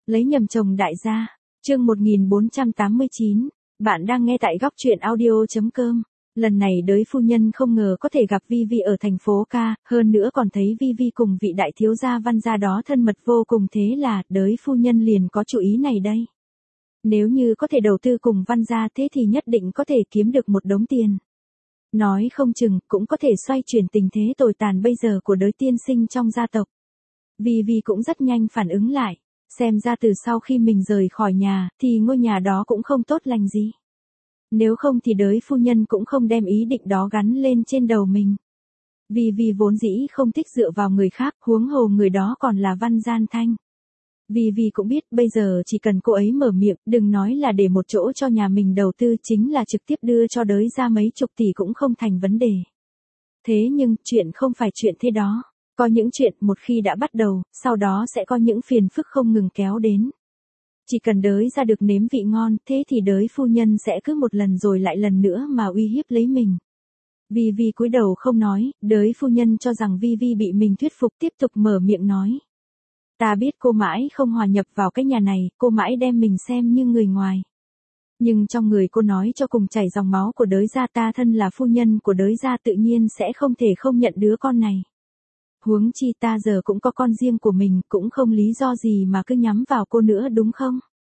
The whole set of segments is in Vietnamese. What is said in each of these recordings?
Lấy nhầm chồng đại gia. Chương 1489. Bạn đang nghe tại góc truyện audio.com. Lần này đới phu nhân không ngờ có thể gặp Vi Vi ở thành phố ca, hơn nữa còn thấy Vi Vi cùng vị đại thiếu gia Văn gia đó thân mật vô cùng, thế là đới phu nhân liền có chủ ý này đây. Nếu như có thể đầu tư cùng Văn gia thế thì nhất định có thể kiếm được một đống tiền. Nói không chừng cũng có thể xoay chuyển tình thế tồi tàn bây giờ của đới tiên sinh trong gia tộc. Vi Vi cũng rất nhanh phản ứng lại. Xem ra từ sau khi mình rời khỏi nhà, thì ngôi nhà đó cũng không tốt lành gì. Nếu không thì đới phu nhân cũng không đem ý định đó gắn lên trên đầu mình. Vì vốn dĩ không thích dựa vào người khác, huống hồ người đó còn là Văn Gian Thanh. Vì cũng biết bây giờ chỉ cần cô ấy mở miệng, đừng nói là để một chỗ cho nhà mình đầu tư, chính là trực tiếp đưa cho đới ra mấy chục tỷ cũng không thành vấn đề. Thế nhưng, chuyện không phải chuyện thế đó. Có những chuyện một khi đã bắt đầu, sau đó sẽ có những phiền phức không ngừng kéo đến. Chỉ cần đới ra được nếm vị ngon, thế thì đới phu nhân sẽ cứ một lần rồi lại lần nữa mà uy hiếp lấy mình. Vi cúi đầu không nói, đới phu nhân cho rằng Vi bị mình thuyết phục, tiếp tục mở miệng nói. Ta biết cô mãi không hòa nhập vào cái nhà này, cô mãi đem mình xem như người ngoài. Nhưng trong người cô nói cho cùng chảy dòng máu của đới gia, ta thân là phu nhân của đới gia tự nhiên sẽ không thể không nhận đứa con này. Huống chi ta giờ cũng có con riêng của mình, cũng không lý do gì mà cứ nhắm vào cô nữa đúng không?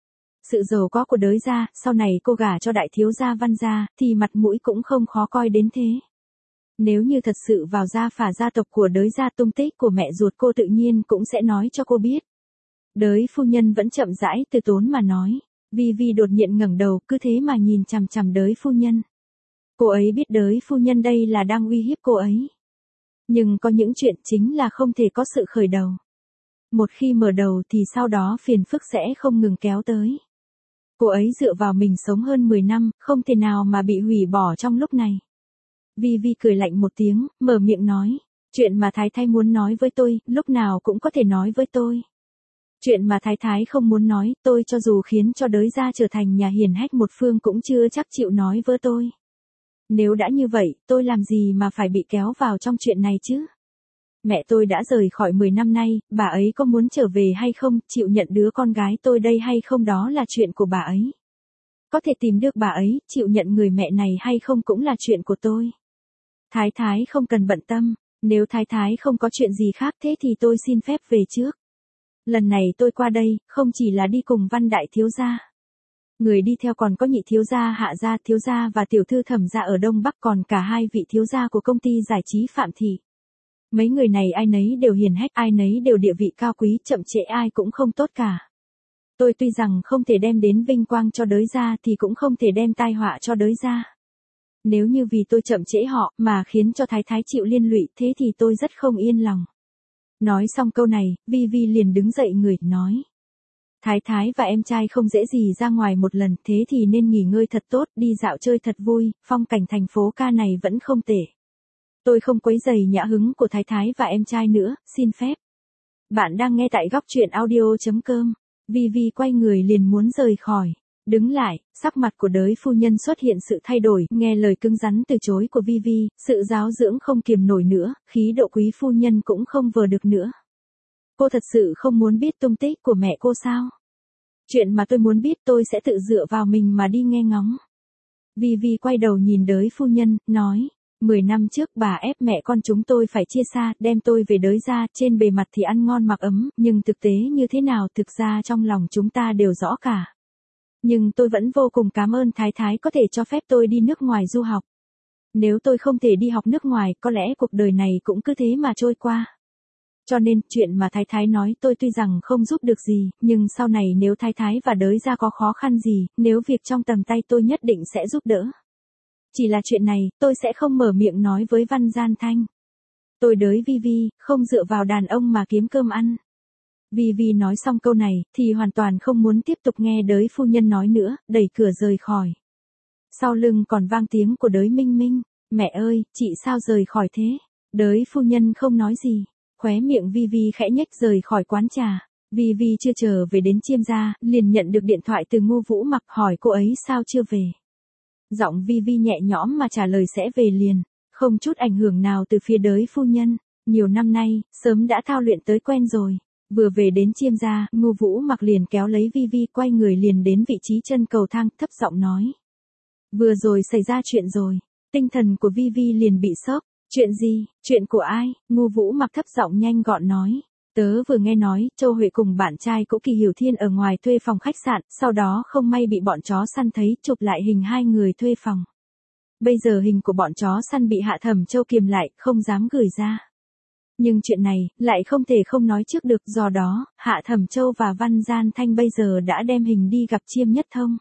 Sự giàu có của đới gia, sau này cô gả cho đại thiếu gia Văn gia, thì mặt mũi cũng không khó coi đến thế. Nếu như thật sự vào gia phả gia tộc của đới gia, tung tích của mẹ ruột cô tự nhiên cũng sẽ nói cho cô biết. Đới phu nhân vẫn chậm rãi từ tốn mà nói. Vi đột nhiên ngẩng đầu, cứ thế mà nhìn chằm chằm đới phu nhân. Cô ấy biết đới phu nhân đây là đang uy hiếp cô ấy. Nhưng có những chuyện chính là không thể có sự khởi đầu. Một khi mở đầu thì sau đó phiền phức sẽ không ngừng kéo tới. Cô ấy dựa vào mình sống hơn 10 năm, không thể nào mà bị hủy bỏ trong lúc này. Vi cười lạnh một tiếng, mở miệng nói. Chuyện mà Thái Thái muốn nói với tôi, lúc nào cũng có thể nói với tôi. Chuyện mà Thái Thái không muốn nói, tôi cho dù khiến cho đới gia trở thành nhà hiển hách một phương cũng chưa chắc chịu nói với tôi. Nếu đã như vậy, tôi làm gì mà phải bị kéo vào trong chuyện này chứ? Mẹ tôi đã rời khỏi 10 năm nay, bà ấy có muốn trở về hay không, chịu nhận đứa con gái tôi đây hay không đó là chuyện của bà ấy. Có thể tìm được bà ấy, chịu nhận người mẹ này hay không cũng là chuyện của tôi. Thái Thái không cần bận tâm, nếu Thái Thái không có chuyện gì khác thế thì tôi xin phép về trước. Lần này tôi qua đây, không chỉ là đi cùng Văn đại thiếu gia. Người đi theo còn có nhị thiếu gia Hạ gia, thiếu gia và tiểu thư Thẩm gia ở Đông Bắc, còn cả hai vị thiếu gia của công ty giải trí Phạm Thị. Mấy người này ai nấy đều hiền hách, ai nấy đều địa vị cao quý, chậm trễ ai cũng không tốt cả. Tôi tuy rằng không thể đem đến vinh quang cho đới gia thì cũng không thể đem tai họa cho đới gia. Nếu như vì tôi chậm trễ họ mà khiến cho Thái Thái chịu liên lụy thế thì tôi rất không yên lòng. Nói xong câu này, Vi liền đứng dậy người, nói. Thái Thái và em trai không dễ gì ra ngoài một lần, thế thì nên nghỉ ngơi thật tốt, đi dạo chơi thật vui, phong cảnh thành phố ca này vẫn không tệ. Tôi không quấy rầy nhã hứng của Thái Thái và em trai nữa, xin phép. Bạn đang nghe tại góc truyện audio.com. Vi quay người liền muốn rời khỏi. Đứng lại, sắc mặt của đới phu nhân xuất hiện sự thay đổi, nghe lời cứng rắn từ chối của Vi, sự giáo dưỡng không kiềm nổi nữa, khí độ quý phu nhân cũng không vờ được nữa. Cô thật sự không muốn biết tung tích của mẹ cô sao? Chuyện mà tôi muốn biết tôi sẽ tự dựa vào mình mà đi nghe ngóng. Vi quay đầu nhìn đới phu nhân, nói. 10 năm trước bà ép mẹ con chúng tôi phải chia xa, đem tôi về đới gia, trên bề mặt thì ăn ngon mặc ấm, nhưng thực tế như thế nào thực ra trong lòng chúng ta đều rõ cả. Nhưng tôi vẫn vô cùng cảm ơn Thái Thái có thể cho phép tôi đi nước ngoài du học. Nếu tôi không thể đi học nước ngoài, có lẽ cuộc đời này cũng cứ thế mà trôi qua. Cho nên, chuyện mà Thái Thái nói tôi tuy rằng không giúp được gì, nhưng sau này nếu Thái Thái và đới gia có khó khăn gì, nếu việc trong tầm tay tôi nhất định sẽ giúp đỡ. Chỉ là chuyện này, tôi sẽ không mở miệng nói với Văn Gian Thanh. Tôi đới Vi, không dựa vào đàn ông mà kiếm cơm ăn. Vi nói xong câu này, thì hoàn toàn không muốn tiếp tục nghe đới phu nhân nói nữa, đẩy cửa rời khỏi. Sau lưng còn vang tiếng của đới Minh. Mẹ ơi, chị sao rời khỏi thế? Đới phu nhân không nói gì. Khóe miệng Vi khẽ nhếch rời khỏi quán trà. Vi chưa trở về đến Chiêm gia, liền nhận được điện thoại từ Ngô Vũ Mặc hỏi cô ấy sao chưa về. Giọng Vi nhẹ nhõm mà trả lời sẽ về liền, không chút ảnh hưởng nào từ phía đới phu nhân. Nhiều năm nay, sớm đã thao luyện tới quen rồi. Vừa về đến Chiêm gia, Ngô Vũ Mặc liền kéo lấy Vi quay người liền đến vị trí chân cầu thang, thấp giọng nói. Vừa rồi xảy ra chuyện rồi. Tinh thần của Vi liền bị sốc. Chuyện gì, chuyện của ai? Ngô Vũ Mặc thấp giọng nhanh gọn nói. Tớ vừa nghe nói, Châu Huệ cùng bạn trai cũ Kỳ Hiểu Thiên ở ngoài thuê phòng khách sạn, sau đó không may bị bọn chó săn thấy, chụp lại hình hai người thuê phòng. Bây giờ hình của bọn chó săn bị Hạ Thẩm Châu kiềm lại, không dám gửi ra. Nhưng chuyện này, lại không thể không nói trước được, do đó, Hạ Thẩm Châu và Văn Gian Thanh bây giờ đã đem hình đi gặp Chiêm Nhất Thông.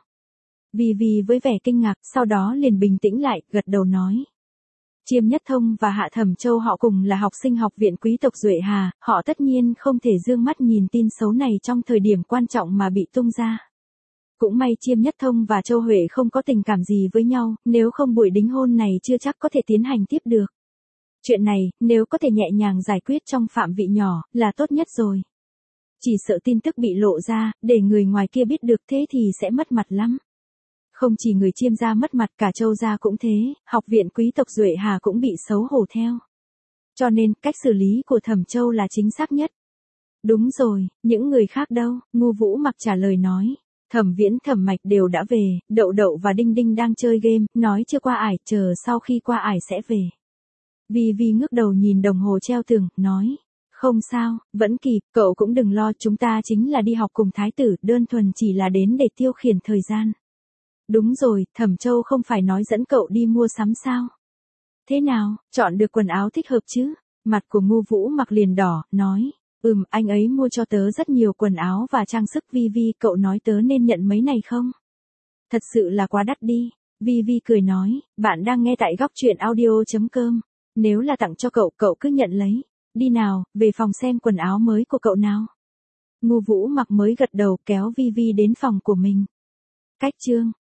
Vi với vẻ kinh ngạc, sau đó liền bình tĩnh lại, gật đầu nói. Chiêm Nhất Thông và Hạ Thẩm Châu họ cùng là học sinh học viện quý tộc Duệ Hà, họ tất nhiên không thể dương mắt nhìn tin xấu này trong thời điểm quan trọng mà bị tung ra. Cũng may Chiêm Nhất Thông và Châu Huệ không có tình cảm gì với nhau, nếu không buổi đính hôn này chưa chắc có thể tiến hành tiếp được. Chuyện này, nếu có thể nhẹ nhàng giải quyết trong phạm vị nhỏ, là tốt nhất rồi. Chỉ sợ tin tức bị lộ ra, để người ngoài kia biết được thế thì sẽ mất mặt lắm. Không chỉ người Chiêm gia mất mặt, cả Châu gia cũng thế, học viện quý tộc Duệ Hà cũng bị xấu hổ theo. Cho nên, cách xử lý của Thẩm Châu là chính xác nhất. Đúng rồi, những người khác đâu? Ngô Vũ Mặc trả lời nói. Thẩm Viễn Thẩm Mạch đều đã về, Đậu Đậu và Đinh Đinh đang chơi game, nói chưa qua ải, chờ sau khi qua ải sẽ về. Vi ngước đầu nhìn đồng hồ treo tường, nói. Không sao, vẫn kịp, cậu cũng đừng lo, chúng ta chính là đi học cùng thái tử, đơn thuần chỉ là đến để tiêu khiển thời gian. Đúng rồi, Thẩm Châu không phải nói dẫn cậu đi mua sắm sao? Thế nào, chọn được quần áo thích hợp chứ? Mặt của Ngô Vũ Mặc liền đỏ, nói. Anh ấy mua cho tớ rất nhiều quần áo và trang sức. Vi, cậu nói tớ nên nhận mấy này không? Thật sự là quá đắt đi. Vi cười nói, bạn đang nghe tại góc truyện audio.com. Nếu là tặng cho cậu, cậu cứ nhận lấy. Đi nào, về phòng xem quần áo mới của cậu nào. Ngô Vũ Mặc mới gật đầu kéo Vi đến phòng của mình. Cách chương